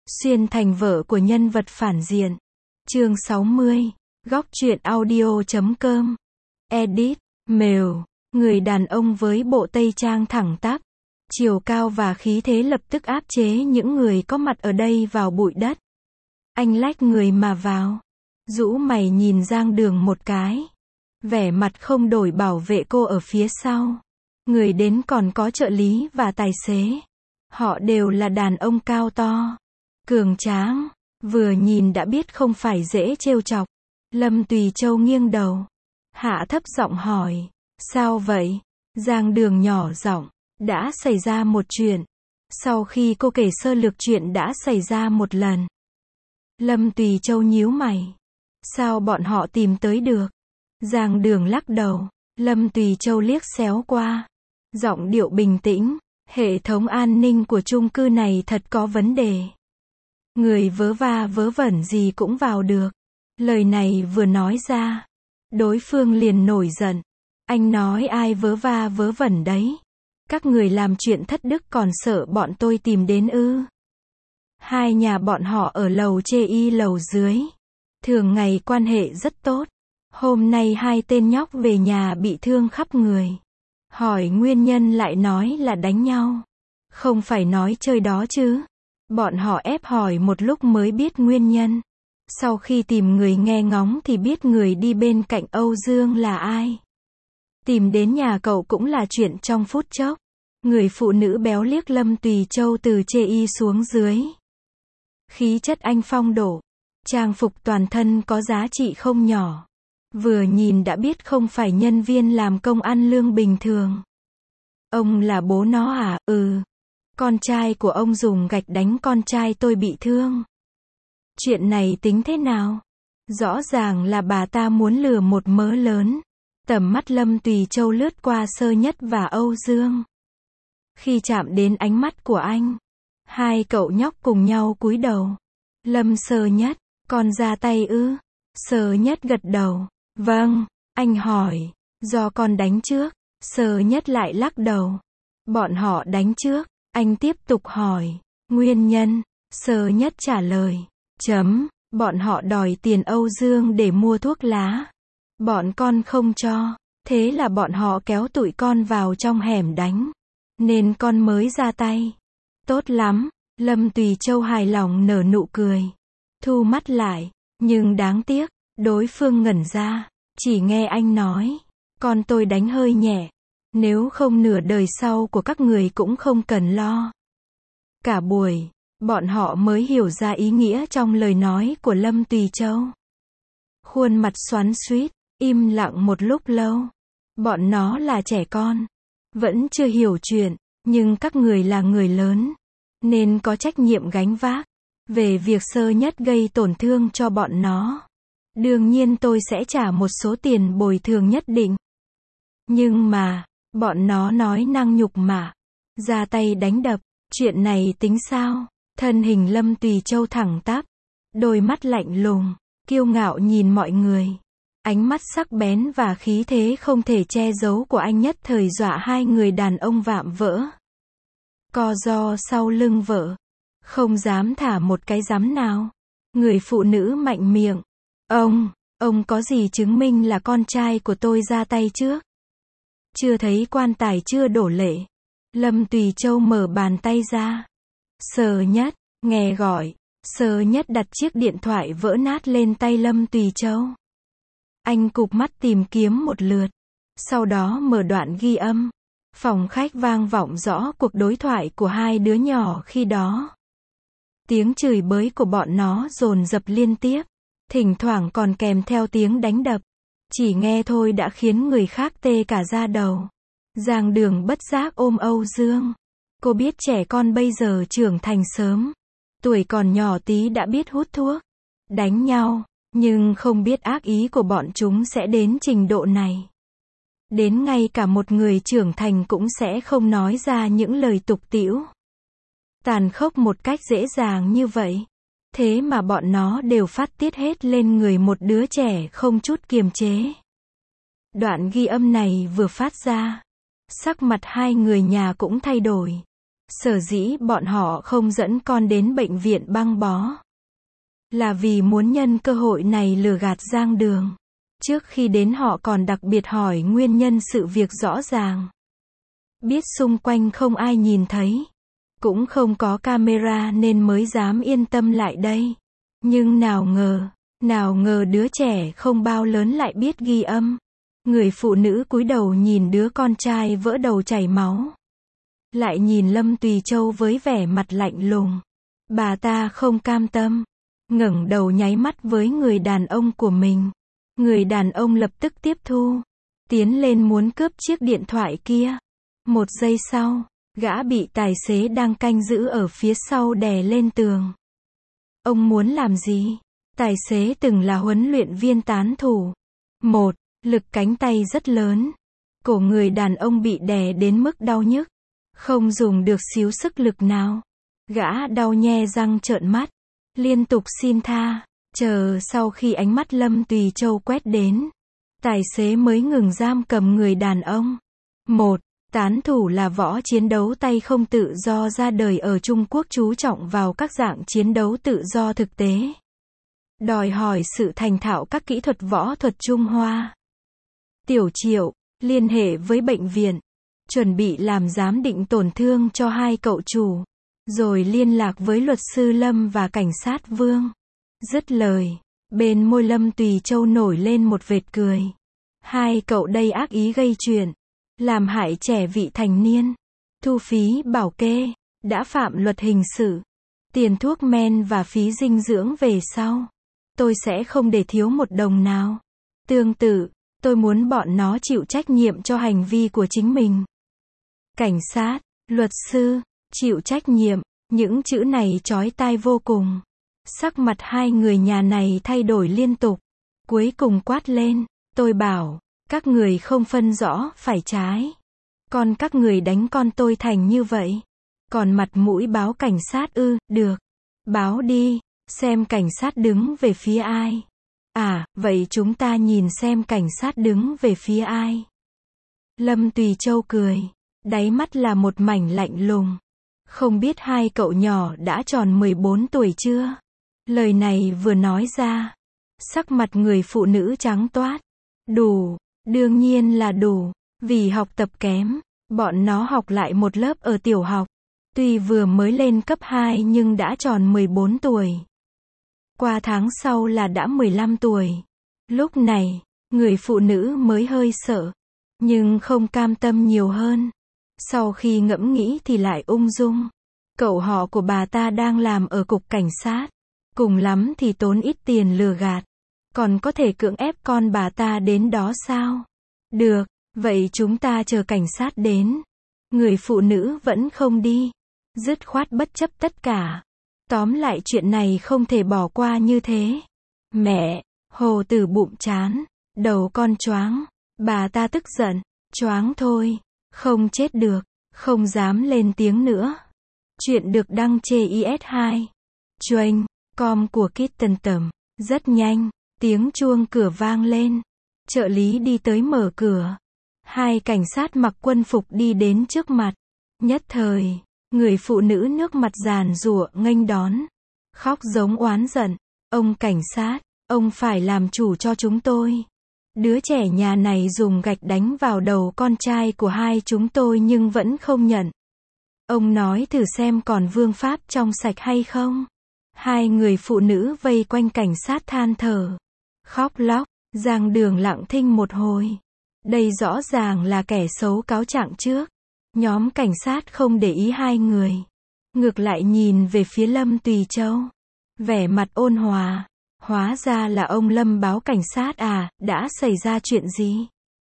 Xuyên thành vợ của nhân vật phản diện. Chương 60. Góc truyện audio.com. Edit. Mail. Người đàn ông với bộ tây trang thẳng tắp, chiều cao và khí thế lập tức áp chế những người có mặt ở đây vào bụi đất. Anh lách người mà vào, rũ mày nhìn Giang Đường một cái, vẻ mặt không đổi bảo vệ cô ở phía sau. Người đến còn có trợ lý và tài xế. Họ đều là đàn ông cao to, cường tráng, vừa nhìn đã biết không phải dễ trêu chọc. Lâm Tùy Châu nghiêng đầu, hạ thấp giọng hỏi, sao vậy? Giang Đường nhỏ giọng, đã xảy ra một chuyện. Sau khi cô kể sơ lược chuyện đã xảy ra một lần, Lâm Tùy Châu nhíu mày. Sao bọn họ tìm tới được? Giang Đường lắc đầu. Lâm Tùy Châu liếc xéo qua, giọng điệu bình tĩnh, hệ thống an ninh của chung cư này thật có vấn đề. Người vớ va vớ vẩn gì cũng vào được. Lời này vừa nói ra, đối phương liền nổi giận. Anh nói ai vớ va vớ vẩn đấy? Các người làm chuyện thất đức còn sợ bọn tôi tìm đến ư? Hai nhà bọn họ ở lầu chê y lầu dưới, thường ngày quan hệ rất tốt. Hôm nay hai tên nhóc về nhà bị thương khắp người. Hỏi nguyên nhân lại nói là đánh nhau. Không phải nói chơi đó chứ. Bọn họ ép hỏi một lúc mới biết nguyên nhân. Sau khi tìm người nghe ngóng thì biết người đi bên cạnh Âu Dương là ai. Tìm đến nhà cậu cũng là chuyện trong phút chốc. Người phụ nữ béo liếc Lâm Tùy Châu từ chê y xuống dưới. Khí chất anh phong độ, trang phục toàn thân có giá trị không nhỏ. Vừa nhìn đã biết không phải nhân viên làm công ăn lương bình thường. Ông là bố nó à? Ừ. Con trai của ông dùng gạch đánh con trai tôi bị thương. Chuyện này tính thế nào? Rõ ràng là bà ta muốn lừa một mớ lớn. Tầm mắt Lâm Tùy Châu lướt qua Sơ Nhất và Âu Dương. Khi chạm đến ánh mắt của anh, hai cậu nhóc cùng nhau cúi đầu. Lâm Sơ Nhất, con ra tay ư? Sơ Nhất gật đầu. Vâng. Anh hỏi, do con đánh trước? Sơ Nhất lại lắc đầu. Bọn họ đánh trước. Anh tiếp tục hỏi, nguyên nhân? Sơ Nhất trả lời, bọn họ đòi tiền Âu Dương để mua thuốc lá. Bọn con không cho, thế là bọn họ kéo tụi con vào trong hẻm đánh. Nên con mới ra tay. Tốt lắm. Lâm Tùy Châu hài lòng nở nụ cười, thu mắt lại, nhưng đáng tiếc, đối phương ngẩn ra, chỉ nghe anh nói, con tôi đánh hơi nhẹ, nếu không nửa đời sau của các người cũng không cần lo. Cả buổi, bọn họ mới hiểu ra ý nghĩa trong lời nói của Lâm Tùy Châu. Khuôn mặt xoắn xuýt, im lặng một lúc lâu. Bọn nó là trẻ con, vẫn chưa hiểu chuyện, nhưng các người là người lớn, nên có trách nhiệm gánh vác. Về việc Sơ Nhất gây tổn thương cho bọn nó, đương nhiên tôi sẽ trả một số tiền bồi thường nhất định. Nhưng mà, bọn nó nói năng nhục mạ, ra tay đánh đập, chuyện này tính sao? Thân hình Lâm Tùy Châu thẳng tắp, đôi mắt lạnh lùng, kiêu ngạo nhìn mọi người. Ánh mắt sắc bén và khí thế không thể che giấu của anh nhất thời dọa hai người đàn ông vạm vỡ. Co ro sau lưng vợ, không dám thả một cái rắm nào. Người phụ nữ mạnh miệng, ông có gì chứng minh là con trai của tôi ra tay trước? Chưa thấy quan tài chưa đổ lệ. Lâm Tùy Châu mở bàn tay ra. Sơ Nhất, nghe gọi. Sơ Nhất đặt chiếc điện thoại vỡ nát lên tay Lâm Tùy Châu. Anh cụp mắt tìm kiếm một lượt, sau đó mở đoạn ghi âm. Phòng khách vang vọng rõ cuộc đối thoại của hai đứa nhỏ khi đó. Tiếng chửi bới của bọn nó dồn dập liên tiếp, thỉnh thoảng còn kèm theo tiếng đánh đập. Chỉ nghe thôi đã khiến người khác tê cả da đầu. Giang Đường bất giác ôm Âu Dương. Cô biết trẻ con bây giờ trưởng thành sớm, tuổi còn nhỏ tí đã biết hút thuốc, đánh nhau, nhưng không biết ác ý của bọn chúng sẽ đến trình độ này. Đến ngay cả một người trưởng thành cũng sẽ không nói ra những lời tục tĩu, tàn khốc một cách dễ dàng như vậy. Thế mà bọn nó đều phát tiết hết lên người một đứa trẻ không chút kiềm chế. Đoạn ghi âm này vừa phát ra, sắc mặt hai người nhà cũng thay đổi. Sở dĩ bọn họ không dẫn con đến bệnh viện băng bó, là vì muốn nhân cơ hội này lừa gạt Giang Đường. Trước khi đến họ còn đặc biệt hỏi nguyên nhân sự việc rõ ràng. Biết xung quanh không ai nhìn thấy, cũng không có camera nên mới dám yên tâm lại đây. Nhưng nào ngờ đứa trẻ không bao lớn lại biết ghi âm. Người phụ nữ cúi đầu nhìn đứa con trai vỡ đầu chảy máu. Lại nhìn Lâm Tùy Châu với vẻ mặt lạnh lùng. Bà ta không cam tâm, ngẩng đầu nháy mắt với người đàn ông của mình. Người đàn ông lập tức tiếp thu, tiến lên muốn cướp chiếc điện thoại kia. Một giây sau, gã bị tài xế đang canh giữ ở phía sau đè lên tường. Ông muốn làm gì? Tài xế từng là huấn luyện viên tán thủ. Lực cánh tay rất lớn. Cổ người đàn ông bị đè đến mức đau nhức. Không dùng được xíu sức lực nào. Gã đau nhe răng trợn mắt. Liên tục xin tha. Chờ sau khi ánh mắt Lâm Tùy Châu quét đến, tài xế mới ngừng giam cầm người đàn ông. Tán thủ là võ chiến đấu tay không tự do ra đời ở Trung Quốc, chú trọng vào các dạng chiến đấu tự do thực tế. Đòi hỏi sự thành thạo các kỹ thuật võ thuật Trung Hoa. Tiểu Triệu, liên hệ với bệnh viện, chuẩn bị làm giám định tổn thương cho hai cậu chủ, rồi liên lạc với luật sư Lâm và cảnh sát Vương. Dứt lời, bên môi Lâm Tùy Châu nổi lên một vệt cười. Hai cậu đây ác ý gây chuyện, làm hại trẻ vị thành niên, thu phí bảo kê, đã phạm luật hình sự, tiền thuốc men và phí dinh dưỡng về sau. Tôi sẽ không để thiếu một đồng nào. Tương tự, tôi muốn bọn nó chịu trách nhiệm cho hành vi của chính mình. Cảnh sát, luật sư, chịu trách nhiệm, những chữ này chói tai vô cùng. Sắc mặt hai người nhà này thay đổi liên tục. Cuối cùng quát lên, tôi bảo, các người không phân rõ phải trái. Còn các người đánh con tôi thành như vậy. Còn mặt mũi báo cảnh sát ư? Được. Báo đi, xem cảnh sát đứng về phía ai. À, vậy chúng ta nhìn xem cảnh sát đứng về phía ai. Lâm Tùy Châu cười, đáy mắt là một mảnh lạnh lùng. Không biết hai cậu nhỏ đã tròn 14 tuổi chưa? Lời này vừa nói ra, sắc mặt người phụ nữ trắng toát. Đủ, đương nhiên là đủ, vì học tập kém, bọn nó học lại một lớp ở tiểu học. Tuy vừa mới lên cấp 2 nhưng đã tròn 14 tuổi. Qua tháng sau là đã 15 tuổi. Lúc này, người phụ nữ mới hơi sợ, nhưng không cam tâm nhiều hơn. Sau khi ngẫm nghĩ thì lại ung dung. Cậu họ của bà ta đang làm ở cục cảnh sát. Cùng lắm thì tốn ít tiền lừa gạt. Còn có thể cưỡng ép con bà ta đến đó sao? Được, vậy chúng ta chờ cảnh sát đến. Người phụ nữ vẫn không đi. Dứt khoát bất chấp tất cả. Tóm lại chuyện này không thể bỏ qua như thế. Mẹ, Hồ Tử bụng chán, đầu con choáng. Bà ta tức giận, choáng thôi, không chết được, không dám lên tiếng nữa. Chuyện được đăng trên IS2. Chuyên, com của Kitten Tầm. Rất nhanh, tiếng chuông cửa vang lên. Trợ lý đi tới mở cửa. Hai cảnh sát mặc quân phục đi đến trước mặt. Nhất thời, người phụ nữ nước mặt giàn giụa nghênh đón. Khóc giống oán giận. Ông cảnh sát, ông phải làm chủ cho chúng tôi. Đứa trẻ nhà này dùng gạch đánh vào đầu con trai của hai chúng tôi nhưng vẫn không nhận. Ông nói thử xem còn vương pháp trong sạch hay không. Hai người phụ nữ vây quanh cảnh sát than thở, khóc lóc. Giang Đường lặng thinh một hồi. Đây rõ ràng là kẻ xấu cáo trạng trước. Nhóm cảnh sát không để ý hai người, ngược lại nhìn về phía Lâm Tùy Châu, vẻ mặt ôn hòa. Hóa ra là ông Lâm báo cảnh sát à, đã xảy ra chuyện gì?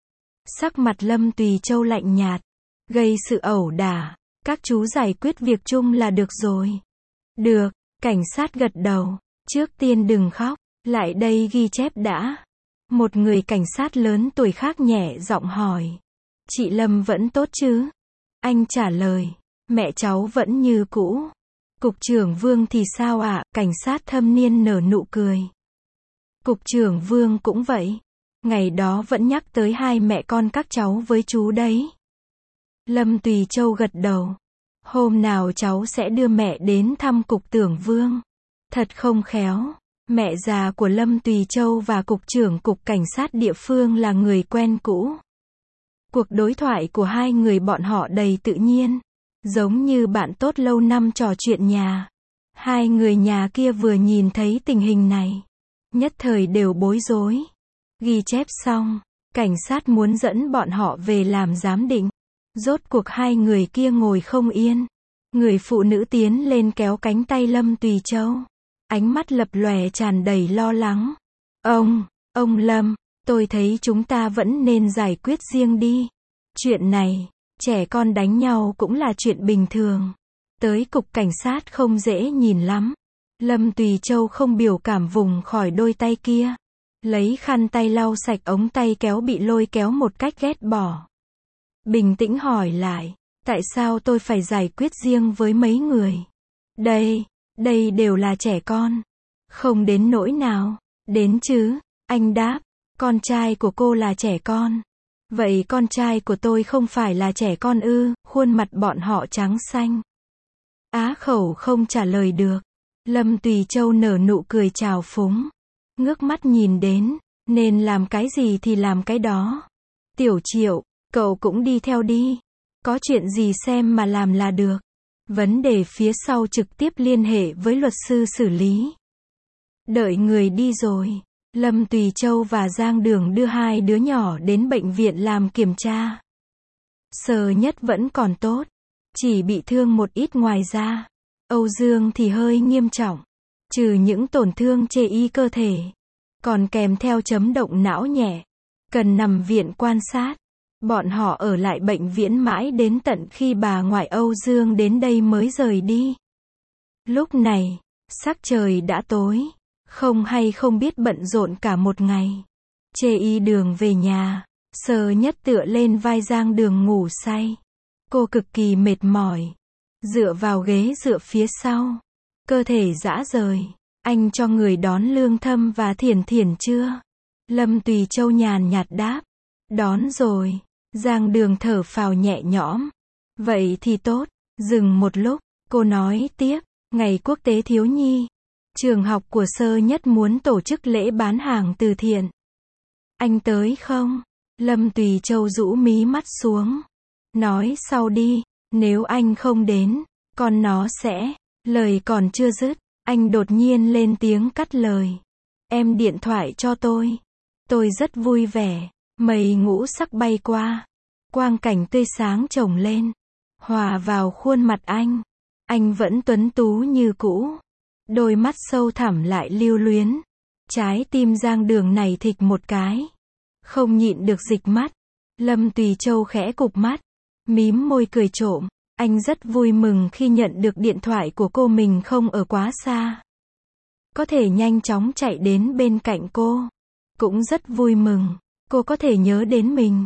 Sắc mặt Lâm Tùy Châu lạnh nhạt, gây sự ẩu đả, các chú giải quyết việc chung là được rồi. Được, cảnh sát gật đầu, trước tiên đừng khóc, lại đây ghi chép đã. Một người cảnh sát lớn tuổi khác nhẹ giọng hỏi. Chị Lâm vẫn tốt chứ? Anh trả lời, mẹ cháu vẫn như cũ. Cục trưởng Vương thì sao ạ? Cảnh sát thâm niên nở nụ cười. Cục trưởng Vương cũng vậy. Ngày đó vẫn nhắc tới hai mẹ con các cháu với chú đấy. Lâm Tùy Châu gật đầu. Hôm nào cháu sẽ đưa mẹ đến thăm cục tưởng vương. Thật không khéo, mẹ già của Lâm Tùy Châu và cục trưởng cục cảnh sát địa phương là người quen cũ. Cuộc đối thoại của hai người bọn họ đầy tự nhiên, giống như bạn tốt lâu năm trò chuyện nhà. Hai người nhà kia vừa nhìn thấy tình hình này, nhất thời đều bối rối. Ghi chép xong, cảnh sát muốn dẫn bọn họ về làm giám định. Rốt cuộc hai người kia ngồi không yên. Người phụ nữ tiến lên kéo cánh tay Lâm Tùy Châu. Ánh mắt lập lòe tràn đầy lo lắng. Ông Lâm, tôi thấy chúng ta vẫn nên giải quyết riêng đi. Chuyện này, trẻ con đánh nhau cũng là chuyện bình thường. Tới cục cảnh sát không dễ nhìn lắm. Lâm Tùy Châu không biểu cảm vùng khỏi đôi tay kia. Lấy khăn tay lau sạch ống tay kéo bị lôi kéo một cách ghét bỏ. Bình tĩnh hỏi lại, tại sao tôi phải giải quyết riêng với mấy người? Đây đều là trẻ con. Không đến nỗi nào, đến chứ, anh đáp, con trai của cô là trẻ con. Vậy con trai của tôi không phải là trẻ con ư? Khuôn mặt bọn họ trắng xanh. Á khẩu không trả lời được. Lâm Tùy Châu nở nụ cười trào phúng. Ngước mắt nhìn đến, nên làm cái gì thì làm cái đó. Tiểu Triệu, cậu cũng đi theo đi. Có chuyện gì xem mà làm là được. Vấn đề phía sau trực tiếp liên hệ với luật sư xử lý. Đợi người đi rồi, Lâm Tùy Châu và Giang Đường đưa hai đứa nhỏ đến bệnh viện làm kiểm tra. Sơ Nhất vẫn còn tốt, chỉ bị thương một ít ngoài ra. Âu Dương thì hơi nghiêm trọng, trừ những tổn thương chê y cơ thể, còn kèm theo chấn động não nhẹ, cần nằm viện quan sát. Bọn họ ở lại bệnh viện mãi đến tận khi bà ngoại Âu Dương đến đây mới rời đi. Lúc này, sắc trời đã tối, không hay không biết bận rộn cả một ngày. Chê y đường về nhà, Sơ Nhất tựa lên vai Giang Đường ngủ say. Cô cực kỳ mệt mỏi, dựa vào ghế dựa phía sau, cơ thể rã rời. Anh cho người đón Lương Thâm và Thiển Thiển chưa? Lâm Tùy Châu nhàn nhạt đáp, đón rồi. Giang Đường thở phào nhẹ nhõm. Vậy thì tốt. Dừng một lúc, cô nói tiếp, ngày quốc tế thiếu nhi, trường học của Sơ Nhất muốn tổ chức lễ bán hàng từ thiện. Anh tới không? Lâm Tùy Châu rũ mí mắt xuống. Nói sau đi, nếu anh không đến, con nó sẽ... Lời còn chưa dứt, anh đột nhiên lên tiếng cắt lời. Em điện thoại cho tôi. Tôi rất vui vẻ. Mây ngũ sắc bay qua. Quang cảnh tươi sáng chồng lên. Hòa vào khuôn mặt anh. Anh vẫn tuấn tú như cũ. Đôi mắt sâu thẳm lại lưu luyến. Trái tim Giang Đường này thịch một cái. Không nhịn được dịch mắt. Lâm Tùy Châu khẽ cụp mắt. Mím môi cười trộm. Anh rất vui mừng khi nhận được điện thoại của cô, mình không ở quá xa. Có thể nhanh chóng chạy đến bên cạnh cô. Cũng rất vui mừng. Cô có thể nhớ đến mình.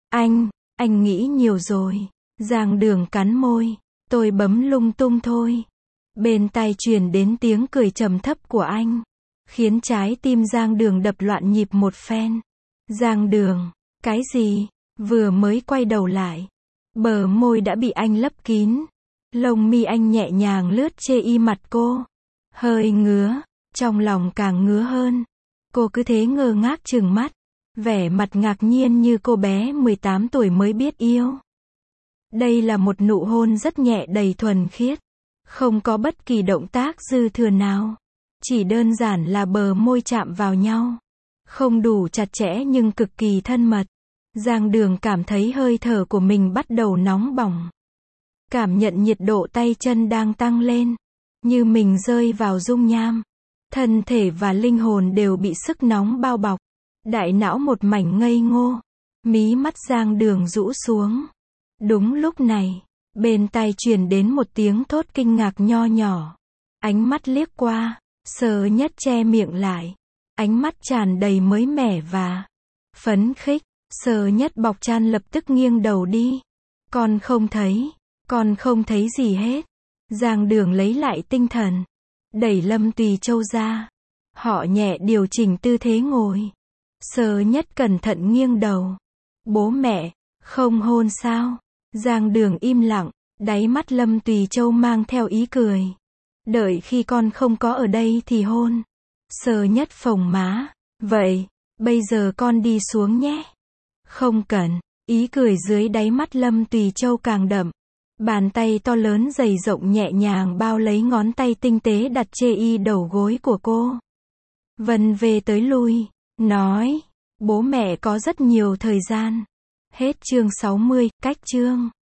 Anh nghĩ nhiều rồi. Giang Đường cắn môi. Tôi bấm lung tung thôi. Bên tai truyền đến tiếng cười trầm thấp của anh. Khiến trái tim Giang Đường đập loạn nhịp một phen. Giang Đường, cái gì? Vừa mới quay đầu lại. Bờ môi đã bị anh lấp kín. Lông mi anh nhẹ nhàng lướt chê y mặt cô. Hơi ngứa. Trong lòng càng ngứa hơn. Cô cứ thế ngơ ngác trừng mắt. Vẻ mặt ngạc nhiên như cô bé 18 tuổi mới biết yêu. Đây là một nụ hôn rất nhẹ đầy thuần khiết. Không có bất kỳ động tác dư thừa nào. Chỉ đơn giản là bờ môi chạm vào nhau. Không đủ chặt chẽ nhưng cực kỳ thân mật. Giang Đường cảm thấy hơi thở của mình bắt đầu nóng bỏng. Cảm nhận nhiệt độ tay chân đang tăng lên. Như mình rơi vào dung nham. Thân thể và linh hồn đều bị sức nóng bao bọc. Đại não một mảnh ngây ngô. Mí mắt Giang Đường rũ xuống. Đúng lúc này, bên tai truyền đến một tiếng thốt kinh ngạc nho nhỏ. Ánh mắt liếc qua, Sơ Nhất che miệng lại. Ánh mắt tràn đầy mới mẻ và phấn khích. Sơ Nhất bọc chan lập tức nghiêng đầu đi. Con không thấy gì hết. Giang Đường lấy lại tinh thần. Đẩy Lâm Tùy Châu ra. Họ nhẹ điều chỉnh tư thế ngồi. Sơ Nhất cẩn thận nghiêng đầu. Bố mẹ, không hôn sao? Giang Đường im lặng. Đáy mắt Lâm Tùy Châu mang theo ý cười. Đợi khi con không có ở đây thì hôn. Sơ Nhất phồng má. Vậy, bây giờ con đi xuống nhé. Không cần. Ý cười dưới đáy mắt Lâm Tùy Châu càng đậm. Bàn tay to lớn dày rộng nhẹ nhàng bao lấy ngón tay tinh tế đặt trên đầu gối của cô. Vân về tới lui. Nói. Bố mẹ có rất nhiều thời gian. Hết chương 60, cách chương.